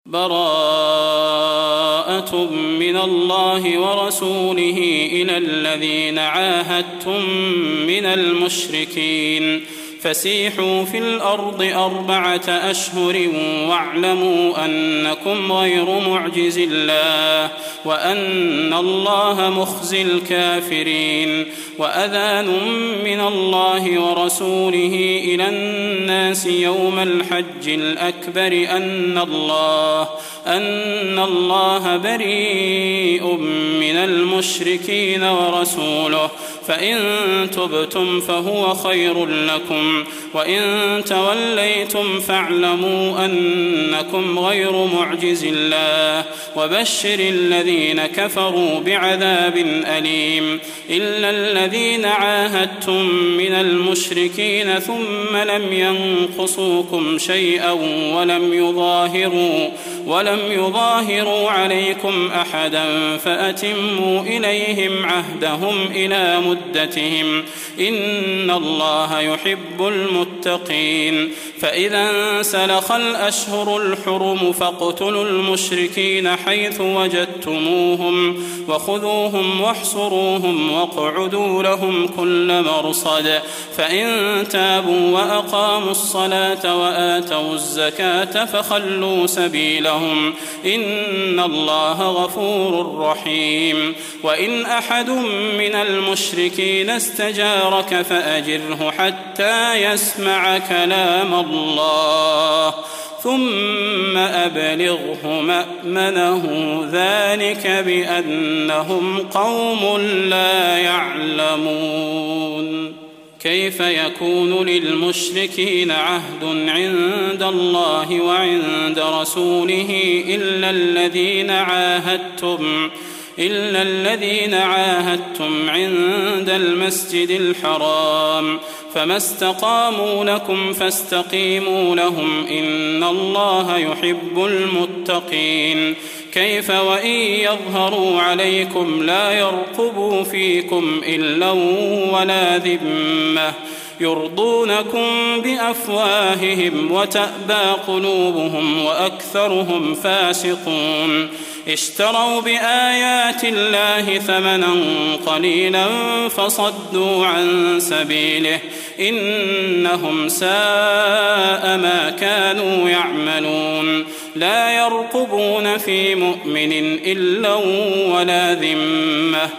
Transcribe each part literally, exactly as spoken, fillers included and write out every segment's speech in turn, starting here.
براءة من الله ورسوله إلى الذين عاهدتم من المشركين فسيحوا في الأرض أربعة أشهر واعلموا أنكم غير معجز الله وأن الله مخزي الكافرين. وأذان من الله ورسوله إلى الناس يوم الحج الأكبر أن الله أن الله بريء من المشركين ورسوله فإن تبتم فهو خير لكم وإن توليتم فاعلموا أنكم غير معجز الله وبشر الذين كفروا بعذاب أليم. إلا الذين عاهدتم من المشركين ثم لم ينقصوكم شيئا ولم يظاهروا ولم يظاهروا عليكم أحدا فأتموا إليهم عهدهم إلى مدتهم إن الله يحب المتقين. فإذا انسلخ الأشهر الحرم فاقتلوا المشركين حيث وجدتموهم وخذوهم واحصروهم واقعدوا لهم كل مرصد فإن تابوا وأقاموا الصلاة وآتوا الزكاة فخلوا سبيلهم إن الله غفور رحيم. وإن أحد من المشركين استجارك فأجره حتى يسمع كلام الله ثم أبلغه مأمنه ذلك بأنهم قوم لا يعلمون. كيف يكون للمشركين عهد عند الله وعند رسوله إلا الذين عاهدتم إلا الذين عاهدتم عند المسجد الحرام فما استقاموا لكم فاستقيموا لهم إن الله يحب المتقين. كيف وإن يظهروا عليكم لا يرقبوا فيكم إلا ولا ذمة يرضونكم بأفواههم وتأبى قلوبهم وأكثرهم فاسقون. اشتروا بآيات الله ثمنا قليلا فصدوا عن سبيله إنهم ساء ما كانوا يعملون. لا يرقبون في مؤمن إلا ولا ذمة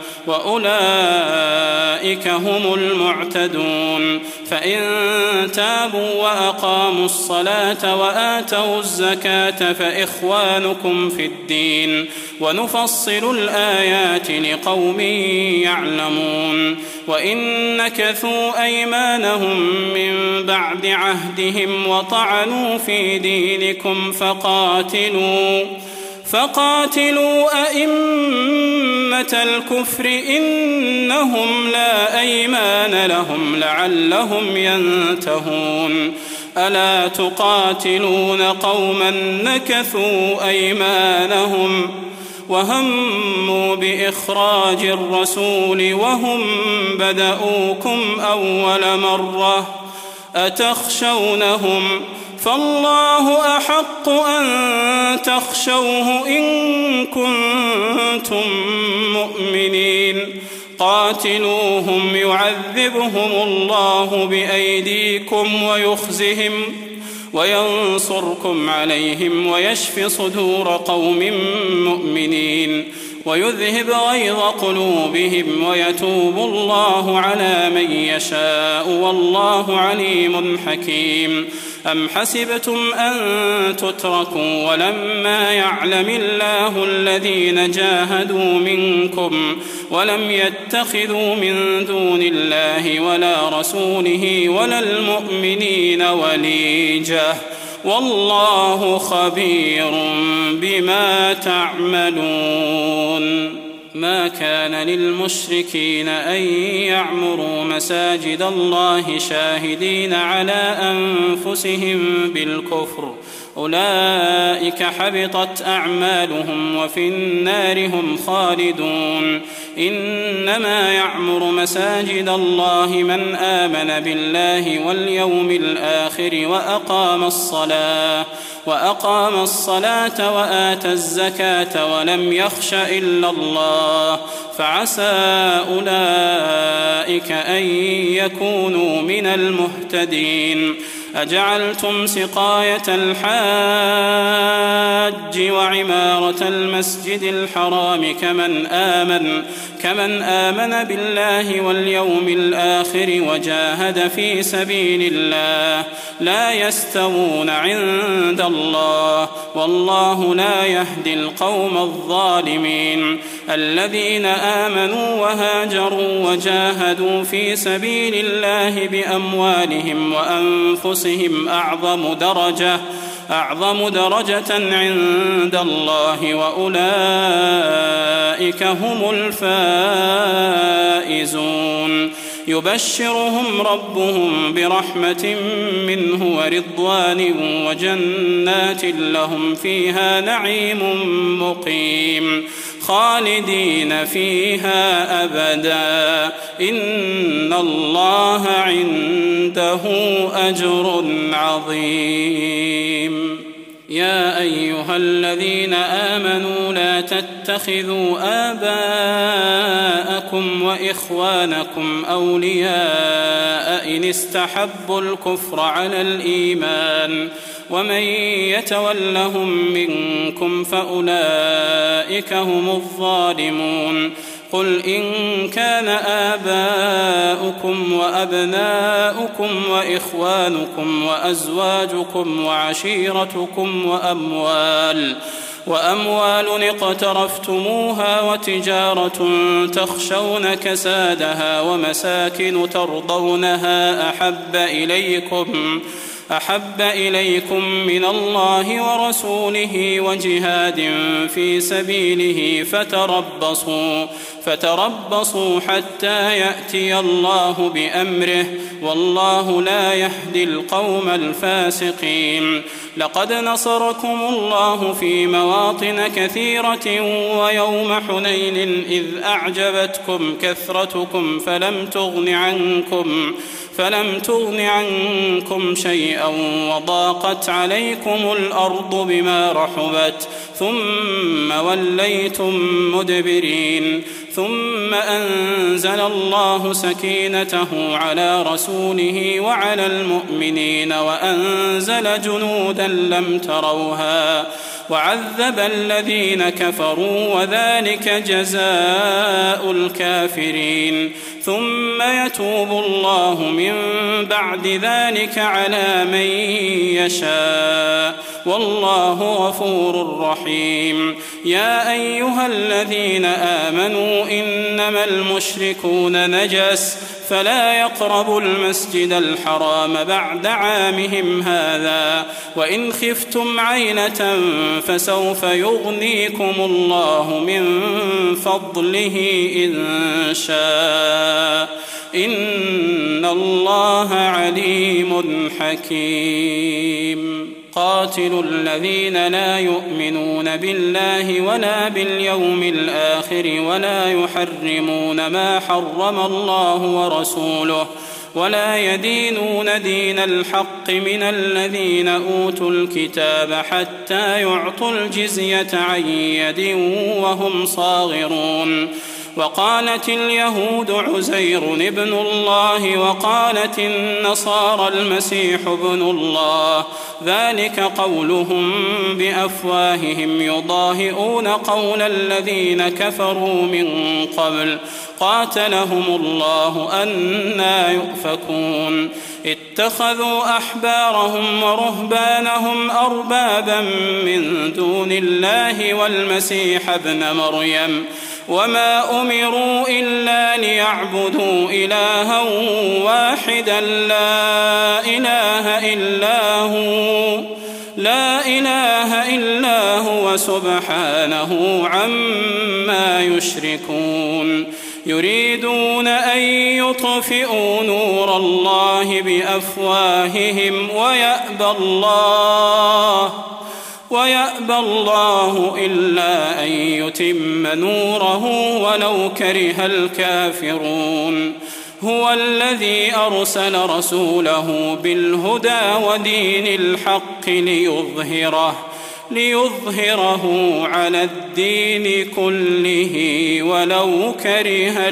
وأولئك هم المعتدون. فإن تابوا وأقاموا الصلاة وآتوا الزكاة فإخوانكم في الدين ونفصل الآيات لقوم يعلمون. وإن نكثوا أيمانهم من بعد عهدهم وطعنوا في دينكم فقاتلوا فقاتلوا أئمة الكفر إنهم لا أيمان لهم لعلهم ينتهون. ألا تقاتلون قوما نكثوا أيمانهم وهموا بإخراج الرسول وهم بدؤوكم أول مرة أتخشونهم فالله أحق أن تخشوه إن كنتم مؤمنين. قاتلوهم يعذبهم الله بأيديكم ويخزهم وينصركم عليهم ويشف صدور قوم مؤمنين ويذهب غيظ قلوبهم ويتوب الله على من يشاء والله عليم حكيم. أم حسبتم أن تتركوا ولما يعلم الله الذين جاهدوا منكم ولم يتخذوا من دون الله ولا رسوله ولا المؤمنين وليجة والله خبير بما تعملون. ما كان للمشركين أن يعمروا مساجد الله شاهدين على أنفسهم بالكفر أولئك حبطت أعمالهم وفي النار هم خالدون. إنما يعمر مساجد الله من آمن بالله واليوم الآخر وأقام الصلاة وأقام الصلاة وآتى الزكاة ولم يخش إلا الله فعسى أولئك أن يكونوا من المهتدين. أجعلتم سقاية الحاج وعمارة المسجد الحرام كمن آمن كمن آمن بالله واليوم الآخر وجاهد في سبيل الله لا يستوون عند الله والله لا يهدي القوم الظالمين. الذين آمنوا وهاجروا وجاهدوا في سبيل الله بأموالهم وأنفسهم أعظم درجة أعظم درجة عند الله وأولئك هم الفائزون. يبشرهم ربهم برحمة منه ورضوان وجنات لهم فيها نعيم مقيم خالدين فيها أبدا إن الله عنده أجر عظيم. يا أيها الذين آمنوا لا تتخذوا آباءكم وإخوانكم أولياء إن استحبوا الكفر على الإيمان ومن يتولهم منكم فأولئك هم الظالمون. قل إن كان آباؤكم وأبناؤكم وإخوانكم وأزواجكم وعشيرتكم وأموال وأموال اقترفتموها وتجارة تخشون كسادها ومساكن ترضونها أحب إليكم أحب إليكم من الله ورسوله وجهاد في سبيله فتربصوا فتربصوا حتى يأتي الله بأمره والله لا يهدي القوم الفاسقين. لقد نصركم الله في مواطن كثيرة ويوم حنين إذ أعجبتكم كثرتكم فلم تغن عنكم فلم تغن عنكم شيئا وضاقت عليكم الأرض بما رحبت ثم وليتم مدبرين. ثم أنزل الله سكينته على رسوله وعلى المؤمنين وأنزل جنودا لم تروها وعذب الذين كفروا وذلك جزاء الكافرين. ثم يتوب الله من بعد ذلك على من يشاء والله غفور رحيم. يا أيها الذين آمنوا إنما المشركون نجس فلا يقربوا المسجد الحرام بعد عامهم هذا وإن خفتم عيلة فسوف يغنيكم الله من فضله إن شاء إن الله عليم حكيم. قاتلوا الذين لا يؤمنون بالله ولا باليوم الآخر ولا يحرمون ما حرم الله ورسوله ولا يدينون دين الحق من الذين أوتوا الكتاب حتى يعطوا الجزية عن يد وهم صاغرون. وقالت اليهود عزير ابن الله وقالت النصارى المسيح ابن الله ذلك قولهم بأفواههم يضاهئون قول الذين كفروا من قبل قاتلهم الله أنى يؤفكون. اتخذوا أحبارهم ورهبانهم أربابا من دون الله والمسيح ابن مريم وما أمروا إلا ليعبدوا إلها واحدا لا إله إلا هو لا إله إلا هو سبحانه عما يشركون. يريدون أن يطفئوا نور الله بأفواههم ويأبى الله ويأبى الله إلا أن يتم نوره ولو كره الكافرون. هو الذي أرسل رسوله بالهدى ودين الحق ليظهره ليظهره على الدين كله ولو كره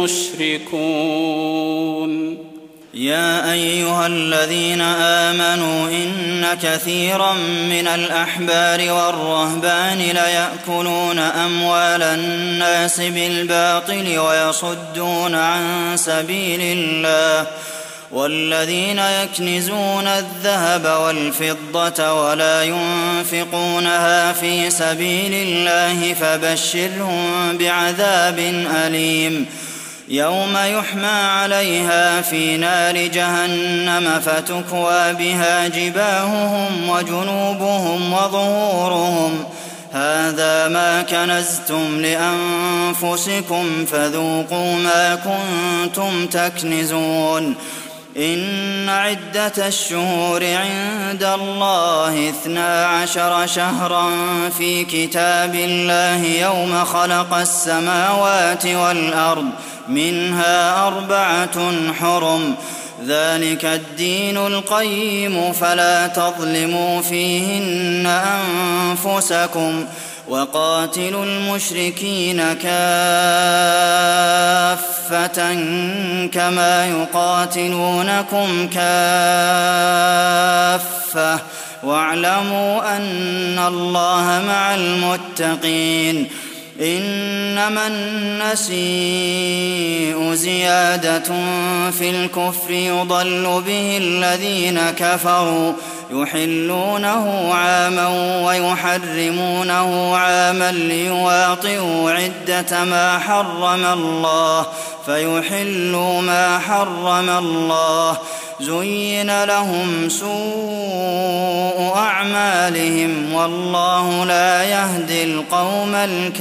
المشركون. يا أيها الذين آمنوا إن كثيرا من الأحبار والرهبان ليأكلون أموال الناس بالباطل ويصدون عن سبيل الله والذين يكنزون الذهب والفضة ولا ينفقونها في سبيل الله فبشرهم بعذاب أليم يوم يحمى عليها في نار جهنم فتكوى بها جباههم وجنوبهم وظهورهم هذا ما كنزتم لأنفسكم فذوقوا ما كنتم تكنزون. إن عدة الشهور عند الله اثنا عشر شهرا في كتاب الله يوم خلق السماوات والأرض منها أربعة حرم ذلك الدين القيم فلا تظلموا فيهن أنفسكم وقاتلوا المشركين كافة كما يقاتلونكم كافة واعلموا أن الله مع المتقين. إنما النسيء زيادة في الكفر يضل به الذين كفروا يحلونه عاما ويحرمونه عاما ليواطئوا عدة ما حرم الله فيحلوا ما حرم الله زين لهم سوء أعمالهم والله لا يهدي القوم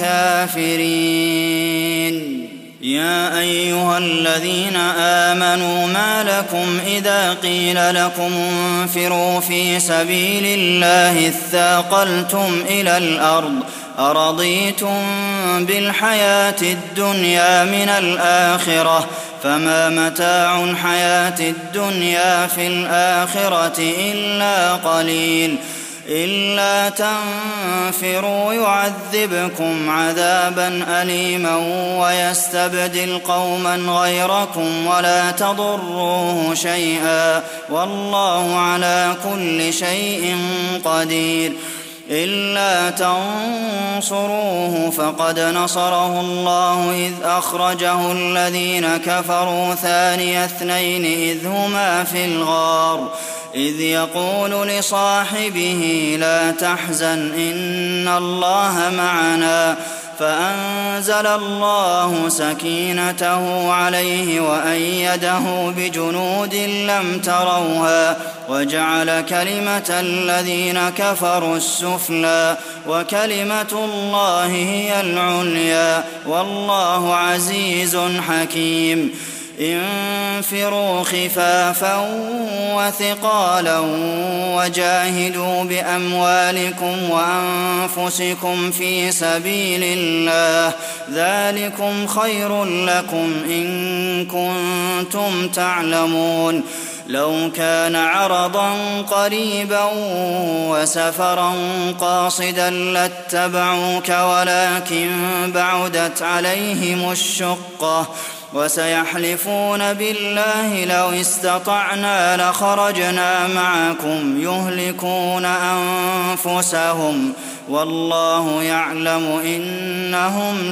الكافرين. يا أيها الذين آمنوا ما لكم إذا قيل لكم انفروا في سبيل الله اثاقلتم إلى الأرض أرضيتم بالحياة الدنيا من الآخرة فما متاع الحياة الدنيا في الآخرة إلا قليل. إلا تنفروا يعذبكم عذابا أليما ويستبدل قوما غيركم ولا تضروه شيئا والله على كل شيء قدير. إلا تنصروه فقد نصره الله إذ أخرجه الذين كفروا ثاني اثنين إذ هما في الغار إذ يقول لصاحبه لا تحزن إن الله معنا فأنزل الله سكينته عليه وأيده بجنود لم تروها وجعل كلمة الذين كفروا السفلى وكلمة الله هي العليا والله عزيز حكيم. انفروا خفافا وثقالا وجاهدوا بأموالكم وأنفسكم في سبيل الله ذلكم خير لكم إن كنتم تعلمون. لو كان عرضا قريبا وسفرا قاصدا لاتبعوك ولكن بعدت عليهم الشقة وسيحلفون بالله لو استطعنا لخرجنا معكم يهلكون أنفسهم والله يعلم إنهم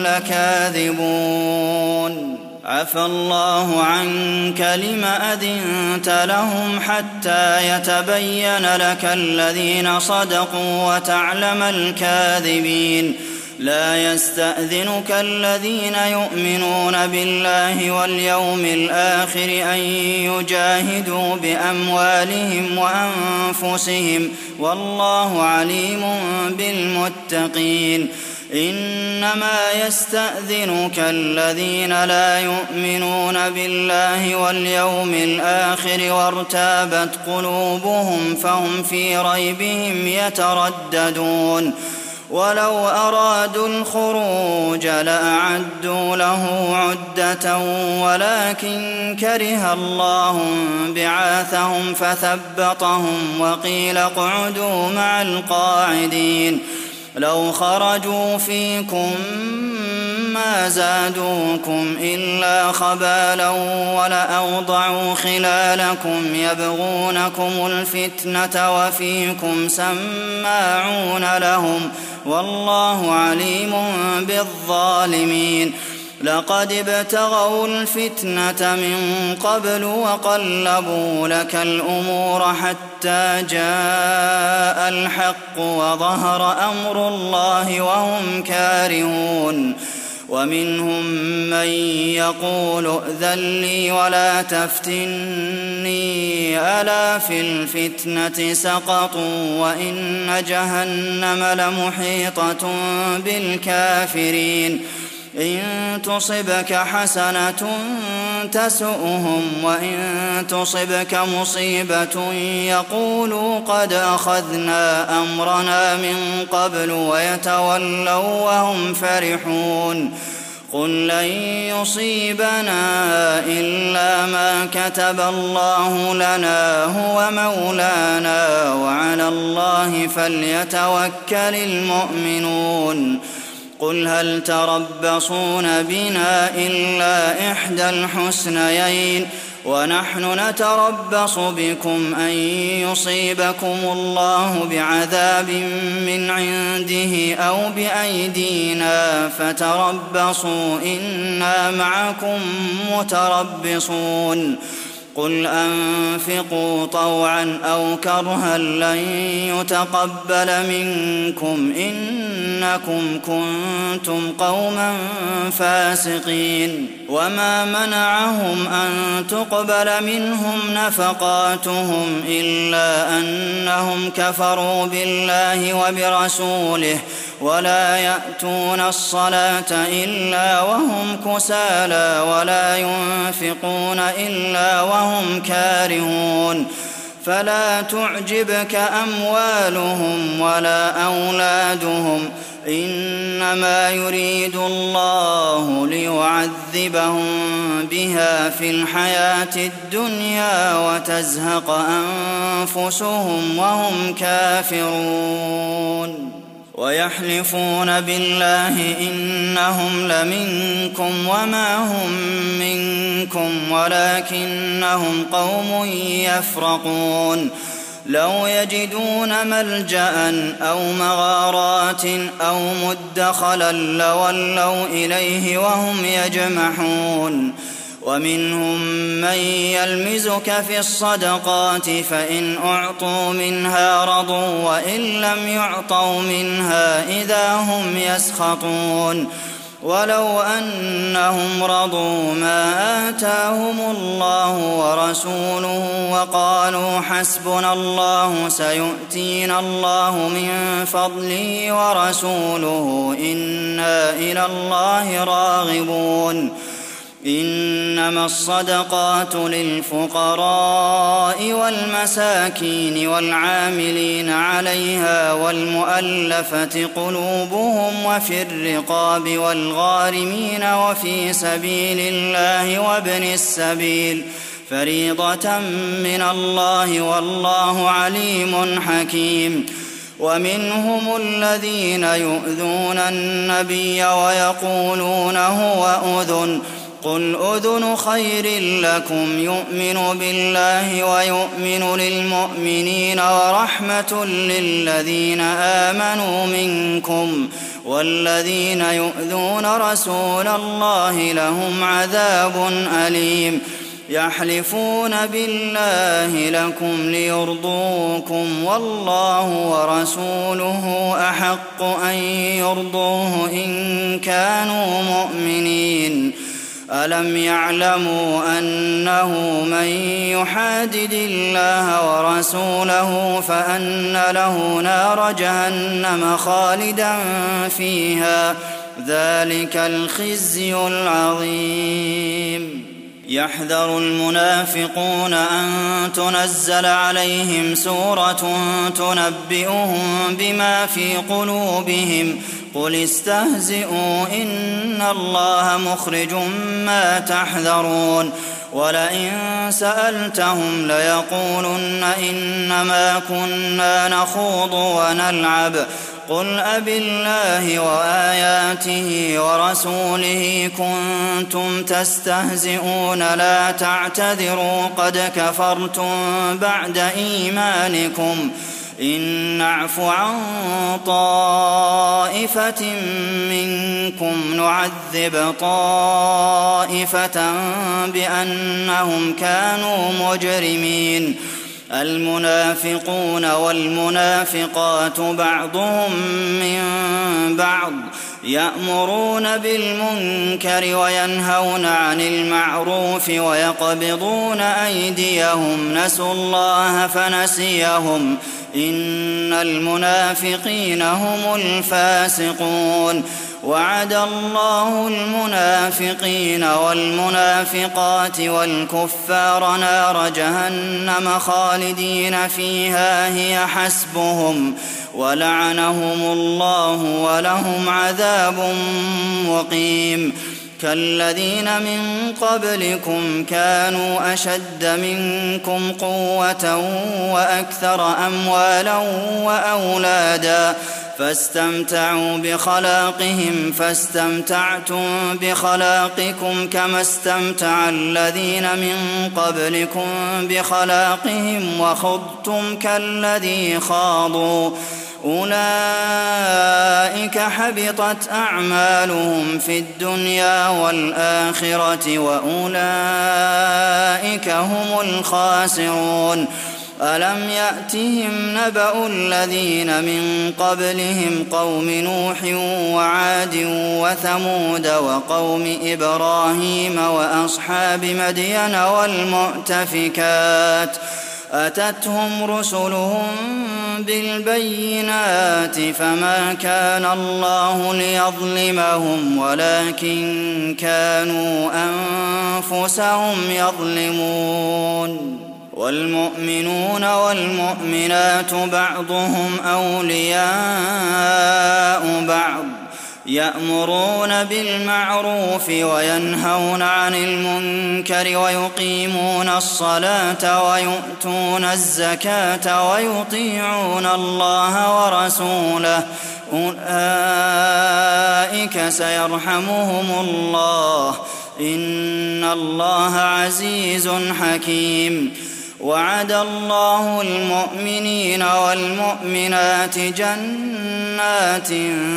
لكاذبون. عفى الله عنك لم أذنت لهم حتى يتبين لك الذين صدقوا وتعلم الكاذبين. لا يستأذنك الذين يؤمنون بالله واليوم الآخر أن يجاهدوا بأموالهم وأنفسهم والله عليم بالمتقين. إنما يستأذنك الذين لا يؤمنون بالله واليوم الآخر وارتابت قلوبهم فهم في ريبهم يترددون. ولو أرادوا الخروج لأعدوا له عدة ولكن كره الله بعاثهم فثبطهم وقيل اقعدوا مع القاعدين لو خرجوا فيكم ما زادوكم إلا خبالا ولأوضعوا خلالكم يبغونكم الفتنة وفيكم سماعون لهم والله عليم بالظالمين لقد ابتغوا الفتنة من قبل وقلبوا لك الأمور حتى جاء الحق وظهر أمر الله وهم كارهون ومنهم من يقول ائذن لي ولا تفتني ألا في الفتنة سقطوا وإن جهنم لمحيطة بالكافرين إن تصبك حسنة تسؤهم وإن تصبك مصيبة يقولوا قد أخذنا أمرنا من قبل ويتولوا وهم فرحون قل لن يصيبنا إلا ما كتب الله لنا هو مولانا وعلى الله فليتوكل المؤمنون قل هل تربصون بنا إلا إحدى الحسنيين ونحن نتربص بكم أن يصيبكم الله بعذاب من عنده أو بأيدينا فتربصوا إنا معكم متربصون قل أنفقوا طوعا أو كرها لن يتقبل منكم إنكم كنتم قوما فاسقين وما منعهم أن تقبل منهم نفقاتهم إلا أنهم كفروا بالله وبرسوله ولا يأتون الصلاة إلا وهم كسالى ولا ينفقون إلا وهم كارهون فلا تعجبك أموالهم ولا أولادهم إنما يريد الله ليعذبهم بها في الحياة الدنيا وتزهق أنفسهم وهم كافرون ويحلفون بالله إنهم لمنكم وما هم منكم ولكنهم قوم يفرقون لو يجدون ملجأ أو مغارات أو مدخلا لولوا إليه وهم يجمحون ومنهم من يلمزك في الصدقات فإن أعطوا منها رضوا وإن لم يعطوا منها إذا هم يسخطون ولو أنهم رضوا ما آتاهم الله ورسوله وقالوا حسبنا الله سيؤتينا الله من فضله ورسوله إنا إلى الله راغبون إنما الصدقات للفقراء والمساكين والعاملين عليها والمؤلفة قلوبهم وفي الرقاب والغارمين وفي سبيل الله وابن السبيل فريضة من الله والله عليم حكيم ومنهم الذين يؤذون النبي ويقولون هو أذن قل أذن خير لكم يؤمن بالله ويؤمن للمؤمنين ورحمة للذين آمنوا منكم والذين يؤذون رسول الله لهم عذاب أليم يحلفون بالله لكم ليرضوكم والله ورسوله أحق أن يرضوه إن كانوا مؤمنين ألم يعلموا أنه من يحادد الله ورسوله فأن له نار جهنم خالدا فيها ذلك الخزي العظيم يحذر المنافقون أن تنزل عليهم سورة تنبئهم بما في قلوبهم قل استهزئوا إن الله مخرج ما تحذرون ولئن سألتهم ليقولن إنما كنا نخوض ونلعب قل أبالله وآياته ورسوله كنتم تستهزئون لا تعتذروا قد كفرتم بعد إيمانكم إن نعف عن طائفة منكم نعذب طائفة بأنهم كانوا مجرمين المنافقون والمنافقات بعضهم من بعض يأمرون بالمنكر وينهون عن المعروف ويقبضون أيديهم نسوا الله فنسيهم إن المنافقين هم الفاسقون وعد الله المنافقين والمنافقات والكفار نار جهنم خالدين فيها هي حسبهم ولعنهم الله ولهم عذاب مقيم كالذين من قبلكم كانوا أشد منكم قوة وأكثر أموالا وأولادا فاستمتعوا بخلاقهم فاستمتعتم بخلاقكم كما استمتع الذين من قبلكم بخلاقهم وخضتم كالذي خاضوا أولئك حبطت أعمالهم في الدنيا والآخرة وأولئك هم الخاسرون ألم يأتهم نبأ الذين من قبلهم قوم نوح وعاد وثمود وقوم إبراهيم وأصحاب مدين والمؤتفكات أتتهم رسلهم بالبينات فما كان الله ليظلمهم ولكن كانوا أنفسهم يظلمون والمؤمنون والمؤمنات بعضهم أولياء بعض يأمرون بالمعروف وينهون عن المنكر ويقيمون الصلاة ويؤتون الزكاة ويطيعون الله ورسوله أولئك سيرحمهم الله إن الله عزيز حكيم وعد الله المؤمنين والمؤمنات جنات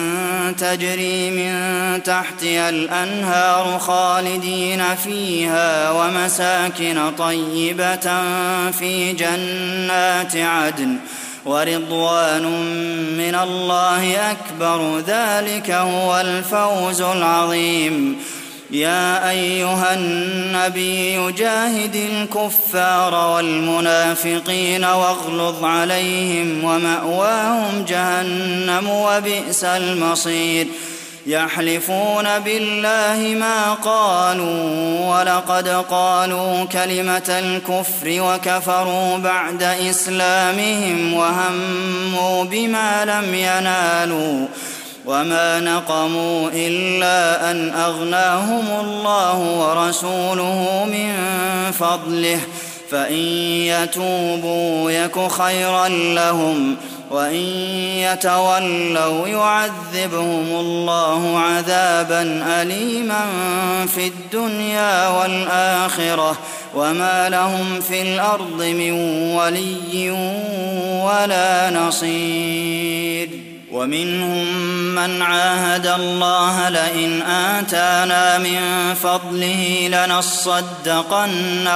تجري من تحتها الأنهار خالدين فيها ومساكن طيبة في جنات عدن ورضوان من الله أكبر ذلك هو الفوز العظيم يا أيها النبي جاهد الكفار والمنافقين واغلظ عليهم ومأواهم جهنم وبئس المصير يحلفون بالله ما قالوا ولقد قالوا كلمة الكفر وكفروا بعد إسلامهم وهموا بما لم ينالوا وما نقموا إلا أن أغناهم الله ورسوله من فضله فإن يتوبوا يك خيرا لهم وإن يتولوا يعذبهم الله عذابا أليما في الدنيا والآخرة وما لهم في الأرض من ولي ولا نصير ومنهم من عاهد الله لئن آتانا من فضله لنصدقن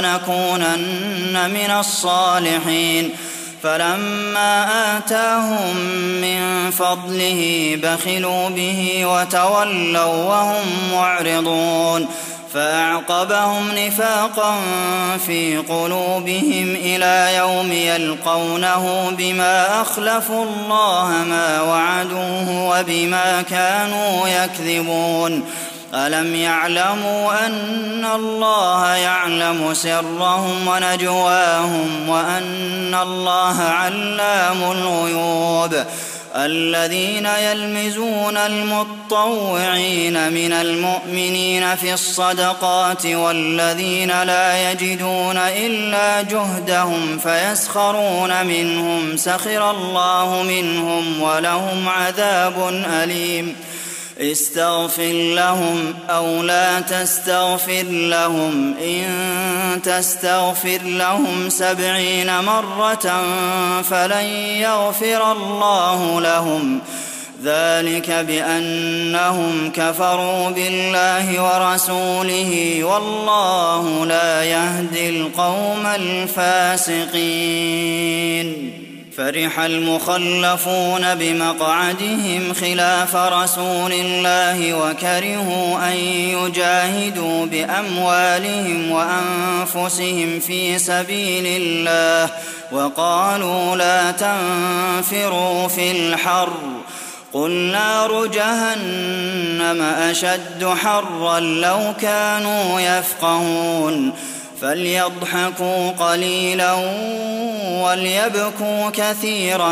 ولنكونن من الصالحين فلما آتاهم من فضله بخلوا به وتولوا وهم معرضون فأعقبهم نفاقا في قلوبهم إلى يوم يلقونه بما أخلفوا الله ما وعدوه وبما كانوا يكذبون ألم يعلموا أن الله يعلم سرهم ونجواهم وأن الله علام الغيوب الذين يلمزون المطوعين من المؤمنين في الصدقات والذين لا يجدون إلا جهدهم فيسخرون منهم سخر الله منهم ولهم عذاب أليم استغفر لهم أو لا تستغفر لهم إن تستغفر لهم سبعين مرة فلن يغفر الله لهم ذلك بأنهم كفروا بالله ورسوله والله لا يهدي القوم الفاسقين فرح المخلفون بمقعدهم خلاف رسول الله وكرهوا أن يجاهدوا بأموالهم وأنفسهم في سبيل الله وقالوا لا تنفروا في الحر قل نار جهنم أشد حرا لو كانوا يفقهون فليضحكوا قليلا وليبكوا كثيرا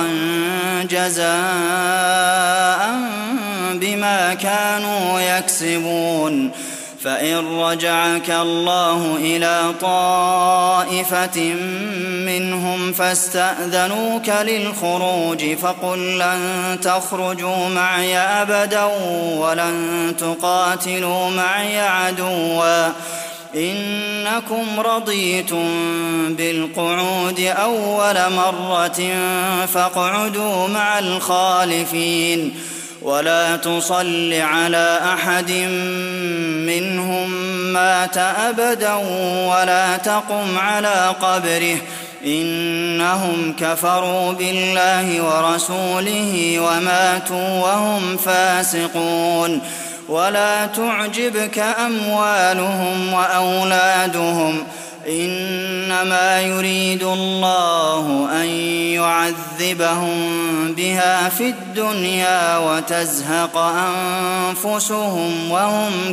جزاء بما كانوا يكسبون فإن رجعك الله إلى طائفة منهم فاستأذنوك للخروج فقل لن تخرجوا معي أبدا ولن تقاتلوا معي عدوا إنكم رضيتم بالقعود أول مرة فاقعدوا مع الخالفين ولا تصل على أحد منهم مات أبدا ولا تقم على قبره إنهم كفروا بالله ورسوله وماتوا وهم فاسقون ولا تعجبك أموالهم وأولادهم إنما يريد الله أن يعذبهم بها في الدنيا وتزهق أنفسهم وهم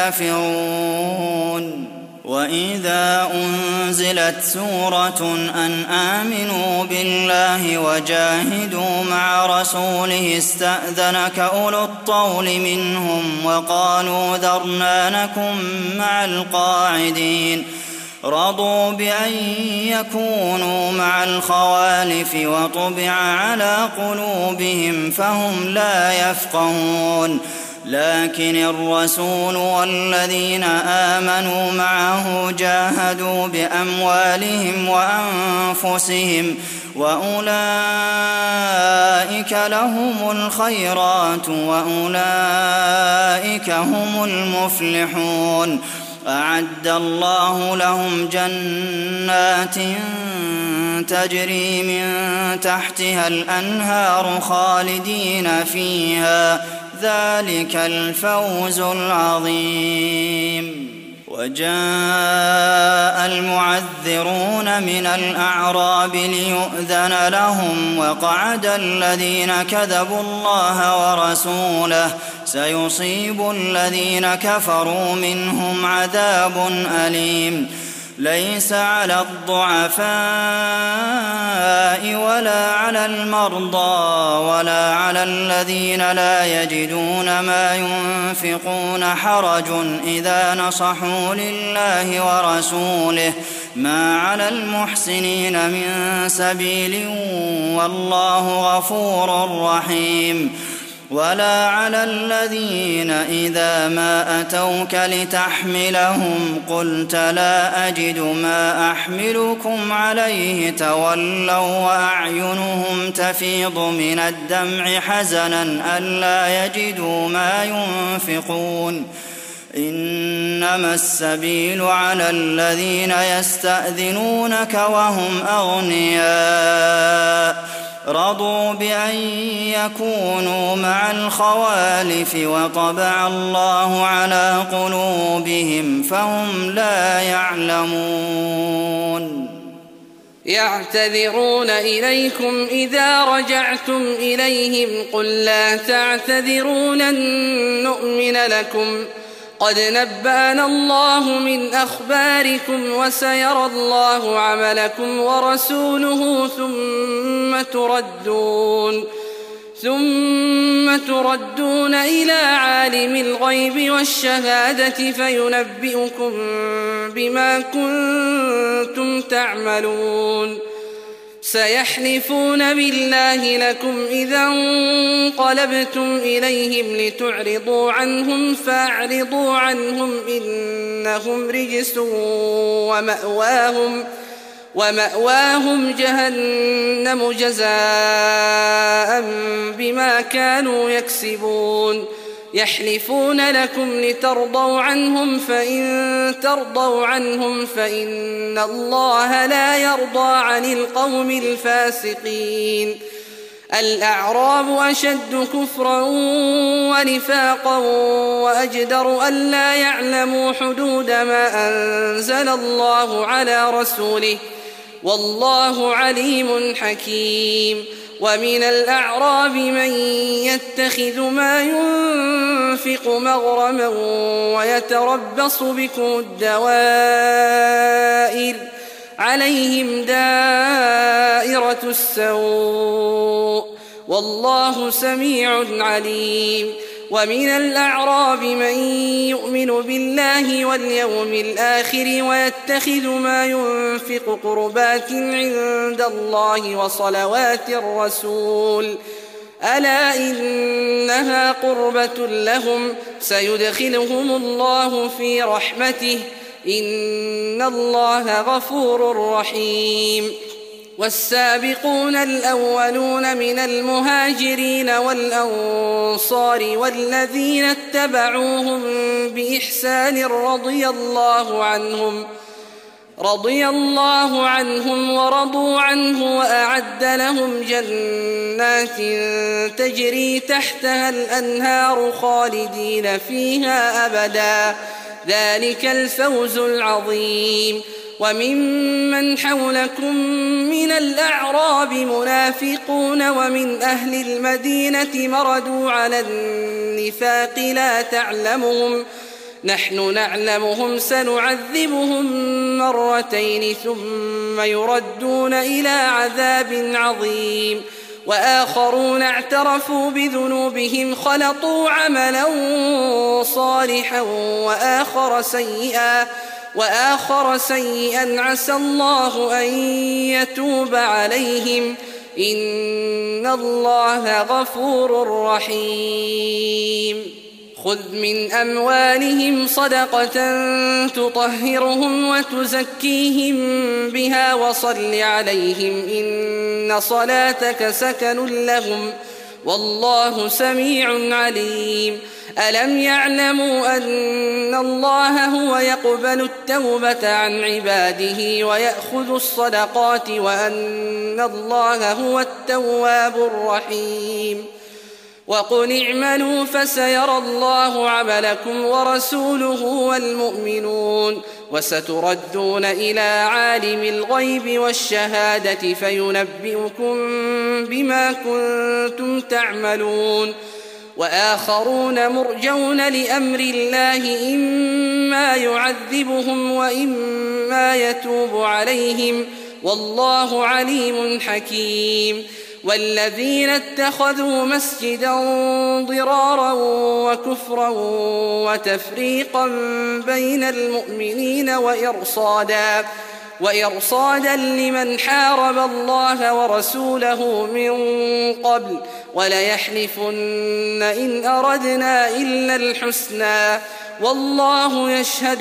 كافرون وإذا أنزلت سورة أن آمنوا بالله وجاهدوا مع رسوله استأذنك أولو الطول منهم وقالوا ذرنا نكن مع القاعدين رضوا بأن يكونوا مع الخوالف وطبع على قلوبهم فهم لا يفقهون لكن الرسول والذين آمنوا معه جاهدوا بأموالهم وأنفسهم وأولئك لهم الخيرات وأولئك هم المفلحون أعد الله لهم جنات تجري من تحتها الأنهار خالدين فيها ذلك الفوز العظيم وجاء المعذرون من الأعراب ليؤذن لهم وقعد الذين كذبوا الله ورسوله سيصيب الذين كفروا منهم عذاب أليم ليس على الضعفاء ولا على المرضى ولا على الذين لا يجدون ما ينفقون حرج إذا نصحوا لله ورسوله ما على المحسنين من سبيل والله غفور رحيم ولا على الذين إذا ما أتوك لتحملهم قلت لا أجد ما أحملكم عليه تولوا وأعينهم تفيض من الدمع حزنا ألا يجدوا ما ينفقون إنما السبيل على الذين يستأذنونك وهم أغنياء رضوا بأن يكونوا مع الخوالف وطبع الله على قلوبهم فهم لا يعلمون يعتذرون إليكم إذا رجعتم إليهم قل لا تعتذروا لن نؤمن لكم قد نبأنا الله من أخباركم وسيرى الله عملكم ورسوله ثم تردون ثم تردون إلى عالم الغيب والشهادة فينبئكم بما كنتم تعملون سيحلفون بالله لكم إذا انقلبتم إليهم لتعرضوا عنهم فأعرضوا عنهم إنهم رجس ومأواهم ومأواهم جهنم جزاء بما كانوا يكسبون يحلفون لكم لترضوا عنهم فإن ترضوا عنهم فإن الله لا يرضى عن القوم الفاسقين الأعراب أشد كفرا ونفاقا وأجدر ألا يعلموا حدود ما أنزل الله على رسوله والله عليم حكيم ومن الأعراب من يتخذ ما ينفق مغرما ويتربص بكم الدوائر عليهم دائرة السوء والله سميع عليم ومن الأعراب من يؤمن بالله واليوم الآخر ويتخذ ما ينفق قربات عند الله وصلوات الرسول ألا إنها قربة لهم سيدخلهم الله في رحمته إن الله غفور رحيم والسابقون الأولون من المهاجرين والأنصار والذين اتبعوهم بإحسان رضي الله عنهم رضي الله عنهم ورضوا عنه وأعد لهم جنات تجري تحتها الأنهار خالدين فيها أبدا ذلك الفوز العظيم وممن حولكم من الأعراب منافقون ومن أهل المدينة مردوا على النفاق لا تعلمهم نحن نعلمهم سنعذبهم مرتين ثم يردون إلى عذاب عظيم وآخرون اعترفوا بذنوبهم خلطوا عملا صالحا وآخر سيئا وآخر سيئا عسى الله أن يتوب عليهم إن الله غفور رحيم خذ من أموالهم صدقة تطهرهم وتزكيهم بها وصل عليهم إن صلاتك سكن لهم والله سميع عليم ألم يعلموا أن الله هو يقبل التوبة عن عباده ويأخذ الصدقات وأن الله هو التواب الرحيم وقل اعملوا فسيرى الله عملكم ورسوله والمؤمنون وستردون إلى عالم الغيب والشهادة فينبئكم بما كنتم تعملون وآخرون مرجون لأمر الله إما يعذبهم وإما يتوب عليهم والله عليم حكيم والذين اتخذوا مسجدا ضرارا وكفرا وتفريقا بين المؤمنين وإرصادا وإرصادا لمن حارب الله ورسوله من قبل وليحلفن إن أردنا إلا الحسنى والله يشهد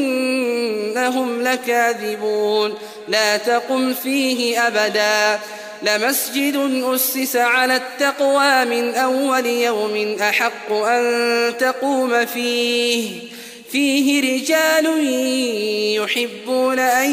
إنهم لكاذبون لا تقم فيه أبدا لمسجد أسس على التقوى من أول يوم أحق أن تقوم فيه فيه رجال يحبون أن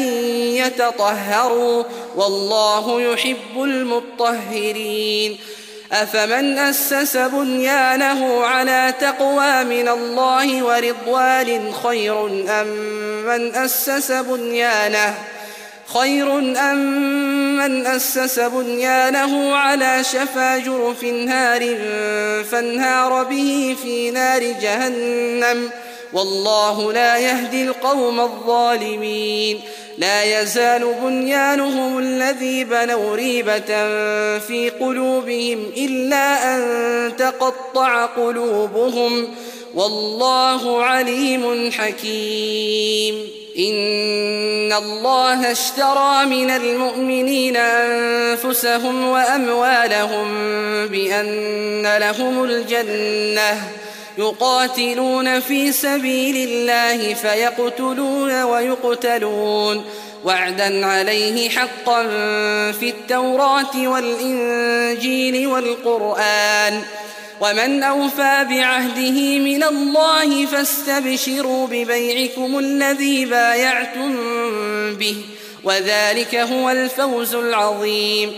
يتطهروا والله يحب المطهرين أفمن أسس بنيانه على تقوى من الله ورضوان خير أم من أسس بنيانه خير أم من أسس بنيانه على شفا جرف هار فانهار به في نار جهنم والله لا يهدي القوم الظالمين لا يزال بنيانهم الذي بنوا ريبة في قلوبهم إلا أن تقطع قلوبهم والله عليم حكيم إن الله اشترى من المؤمنين أنفسهم وأموالهم بأن لهم الجنة يقاتلون في سبيل الله فيقتلون ويقتلون وعدا عليه حقا في التوراة والإنجيل والقرآن ومن أوفى بعهده من الله فاستبشروا ببيعكم الذي بايعتم به وذلك هو الفوز العظيم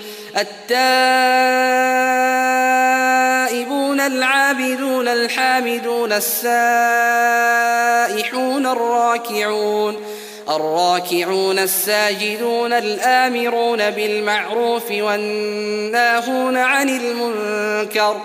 التائبون العابدون الحامدون السائحون الراكعون الراكعون الساجدون الآمرون بالمعروف والناهون عن المنكر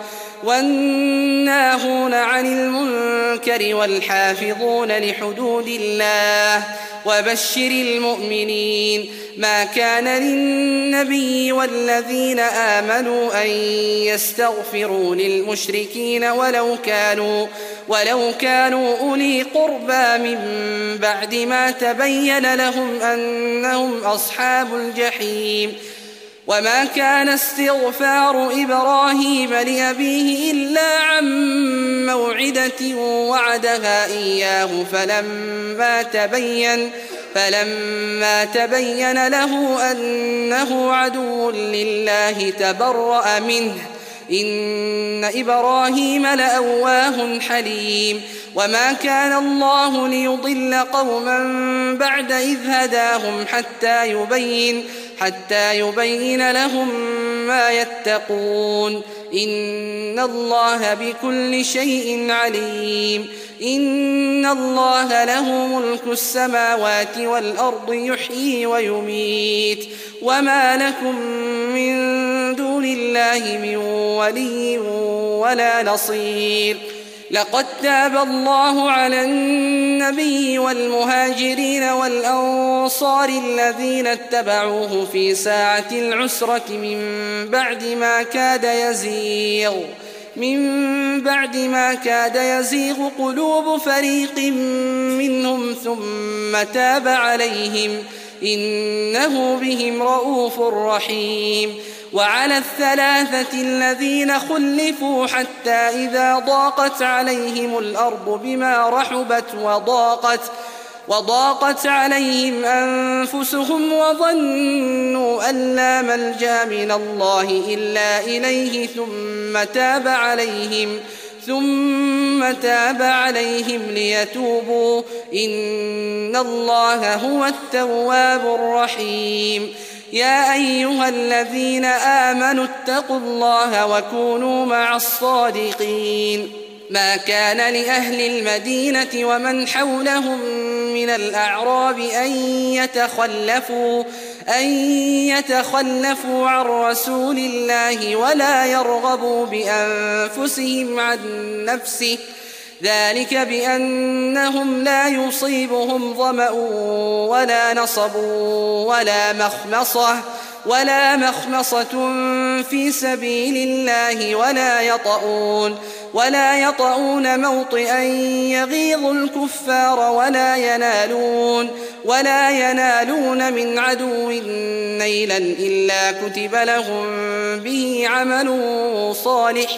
والناهون عن المنكر والحافظون لحدود الله وبشر المؤمنين ما كان للنبي والذين آمنوا أن يستغفروا للمشركين ولو كانوا ولو كانوا أولي قربى من بعد ما تبين لهم أنهم أصحاب الجحيم وما كان استغفار إبراهيم لأبيه إلا عن موعدة وعدها إياه فلما تبين فلما تبين له أنه عدو لله تبرأ منه إن إبراهيم لأواه حليم وما كان الله ليضل قوما بعد إذ هداهم حتى يبين حتى يبين لهم ما يتقون إن الله بكل شيء عليم إن الله له ملك السماوات والأرض يحيي ويميت وما لكم من دون الله من ولي ولا نصير لقد تاب الله على النبي والمهاجرين والأنصار الذين اتبعوه في ساعة العسرة من بعد ما كاد يزيغ من بعد ما كاد يزيغ قلوب فريق منهم ثم تاب عليهم إنه بهم رؤوف رحيم وعلى الثلاثة الذين خلفوا حتى إذا ضاقت عليهم الأرض بما رحبت وضاقت وضاقت عليهم أنفسهم وظنوا أن لا ملجأ من الله إلا إليه ثم تاب عليهم ثم تاب عليهم ليتوبوا إن الله هو التواب الرحيم يا أيها الذين آمنوا اتقوا الله وكونوا مع الصادقين ما كان لأهل المدينة ومن حولهم من الأعراب أن يتخلفوا أن يتخلفوا عن رسول الله ولا يرغبوا بأنفسهم عن نفسه ذلك بأنهم لا يصيبهم ظمأ ولا نصب ولا مخمصة ولا مخمصة في سبيل الله ولا يطؤون ولا يطؤون موطئا يغيظ الكفار ولا ينالون ولا ينالون من عدو نيلا إلا كتب لهم به عمل صالح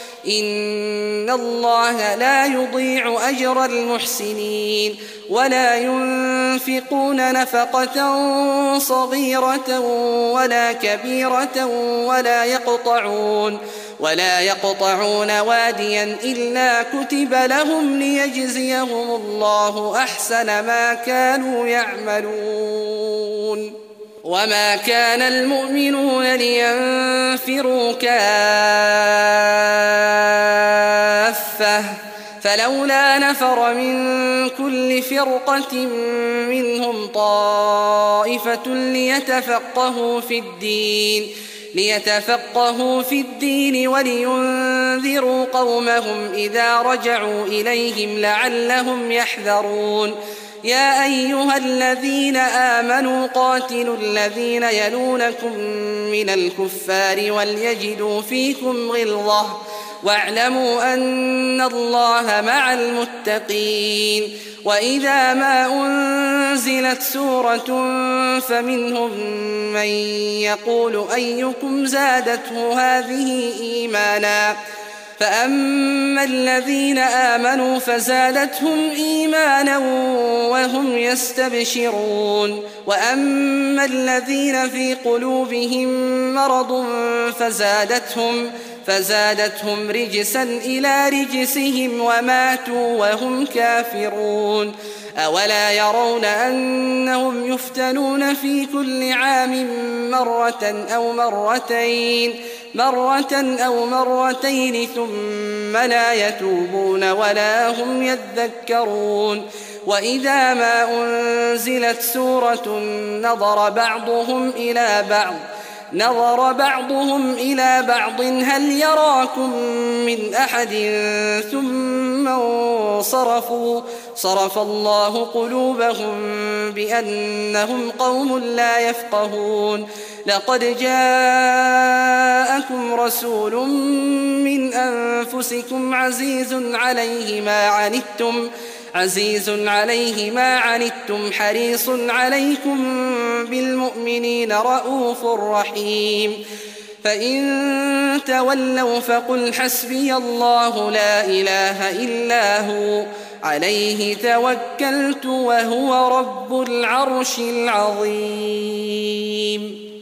إن الله لا يضيع أجر المحسنين ولا ينفقون نفقة صغيرة ولا كبيرة ولا يقطعون ولا يقطعون واديا إلا كتب لهم ليجزيهم الله أحسن ما كانوا يعملون وما كان المؤمنون لينفروا كافة فلولا نفر من كل فرقة منهم طائفة ليتفقهوا في الدين ليتفقهوا في الدين ولينذروا قومهم إذا رجعوا إليهم لعلهم يحذرون يا أيها الذين آمنوا قاتلوا الذين يلونكم من الكفار وليجدوا فيكم غلظة واعلموا أن الله مع المتقين وإذا ما أنزلت سورة فمنهم من يقول أيكم زادته هذه إيمانا فأما الذين آمنوا فزادتهم إيمانا وهم يستبشرون وأما الذين في قلوبهم مرض فزادتهم فزادتهم رجسا إلى رجسهم وماتوا وهم كافرون أولا يرون أنهم يفتنون في كل عام مرة أو مرتين مرة أو مرتين ثم لا يتوبون ولا هم يذكرون وإذا ما أنزلت سورة نظر بعضهم إلى بعض نظر بعضهم إلى بعض هل يراكم من أحد ثم انصرفوا صرف الله قلوبهم بأنهم قوم لا يفقهون لقد جاءكم رسول من أنفسكم عزيز عليه ما عنتم عزيز عليه ما عنتم حريص عليكم بالمؤمنين رؤوف رحيم فإن تولوا فقل حسبي الله لا إله إلا هو عليه توكلت وهو رب العرش العظيم.